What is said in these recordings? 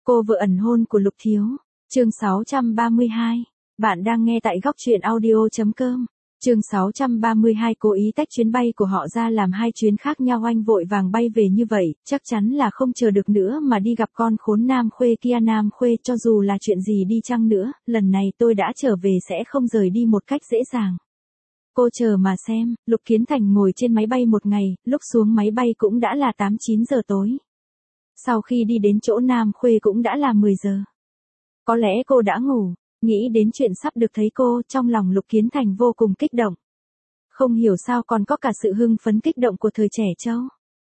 Cô vợ ẩn hôn của Lục Thiếu. Chương 632. Bạn đang nghe tại góc truyện audio.com. Chương 632 cố ý tách chuyến bay của họ ra làm hai chuyến khác nhau, anh vội vàng bay về như vậy, chắc chắn là không chờ được nữa mà đi gặp con khốn Nam Khuê kia. Nam Khuê, cho dù là chuyện gì đi chăng nữa, lần này tôi đã trở về sẽ không rời đi một cách dễ dàng. Cô chờ mà xem. Lục Kiến Thành ngồi trên máy bay một ngày, lúc xuống máy bay cũng đã là 8-9 giờ tối. Sau khi đi đến chỗ Nam Khuê cũng đã là 10 giờ. Có lẽ cô đã ngủ. Nghĩ đến chuyện sắp được thấy cô, trong lòng Lục Kiến Thành vô cùng kích động. Không hiểu sao còn có cả sự hưng phấn kích động của thời trẻ trâu.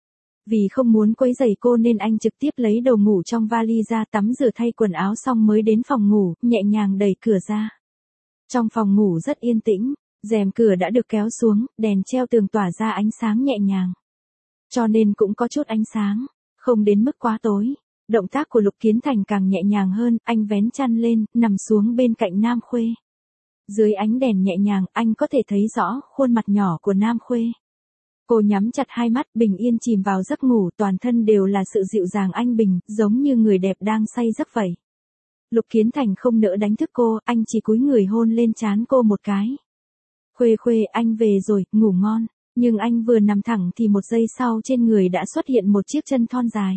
Vì không muốn quấy rầy cô nên anh trực tiếp lấy đồ ngủ trong vali ra, tắm rửa thay quần áo xong mới đến phòng ngủ, nhẹ nhàng đẩy cửa ra. Trong phòng ngủ rất yên tĩnh, rèm cửa đã được kéo xuống, đèn treo tường tỏa ra ánh sáng nhẹ nhàng. Cho nên cũng có chút ánh sáng, không đến mức quá tối. Động tác của Lục Kiến Thành càng nhẹ nhàng hơn, anh vén chăn lên, nằm xuống bên cạnh Nam Khuê. Dưới ánh đèn nhẹ nhàng, anh có thể thấy rõ khuôn mặt nhỏ của Nam Khuê. Cô nhắm chặt hai mắt, bình yên chìm vào giấc ngủ, toàn thân đều là sự dịu dàng anh bình, giống như người đẹp đang say giấc vậy. Lục Kiến Thành không nỡ đánh thức cô, anh chỉ cúi người hôn lên trán cô một cái. Khuê Khuê, anh về rồi, ngủ ngon. Nhưng anh vừa nằm thẳng thì một giây sau trên người đã xuất hiện một chiếc chân thon dài.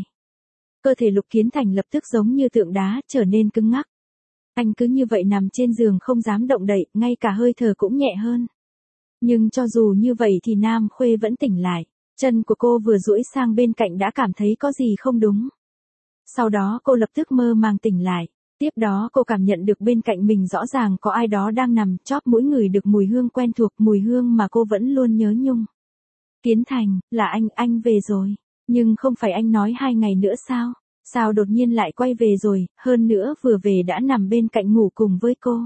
Cơ thể Lục Kiến Thành lập tức giống như tượng đá, trở nên cứng ngắc. Anh cứ như vậy nằm trên giường không dám động đậy, ngay cả hơi thở cũng nhẹ hơn. Nhưng cho dù như vậy thì Nam Khuê vẫn tỉnh lại. Chân của cô vừa duỗi sang bên cạnh đã cảm thấy có gì không đúng. Sau đó cô lập tức mơ màng tỉnh lại. Tiếp đó cô cảm nhận được bên cạnh mình rõ ràng có ai đó đang nằm, chóp mũi ngửi được mùi hương quen thuộc, mùi hương mà cô vẫn luôn nhớ nhung. Kiến Thành, là anh về rồi. Nhưng không phải anh nói 2 ngày nữa sao? Sao đột nhiên lại quay về rồi, hơn nữa vừa về đã nằm bên cạnh ngủ cùng với cô.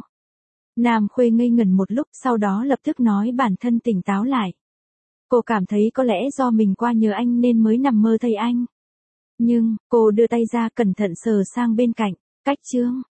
Nam Khuê ngây ngẩn một lúc, sau đó lập tức nói bản thân tỉnh táo lại. Cô cảm thấy có lẽ do mình qua nhớ anh nên mới nằm mơ thấy anh. Nhưng, cô đưa tay ra cẩn thận sờ sang bên cạnh, cách chương.